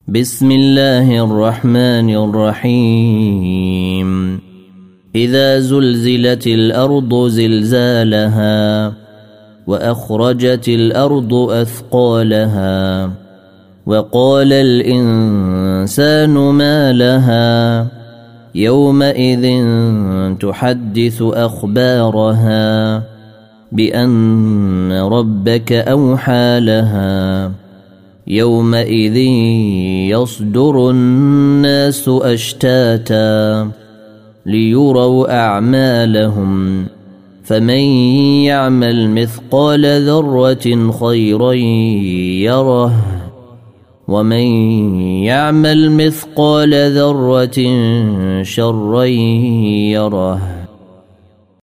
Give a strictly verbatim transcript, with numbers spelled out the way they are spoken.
بسم الله الرحمن الرحيم إذا زلزلت الأرض زلزالها وأخرجت الأرض أثقالها وقال الإنسان ما لها يومئذ تحدث أخبارها بأن ربك أوحى لها يومئذ يصدر الناس أشتاتا ليروا أعمالهم فمن يعمل مثقال ذرة خيرا يره ومن يعمل مثقال ذرة شرا يره.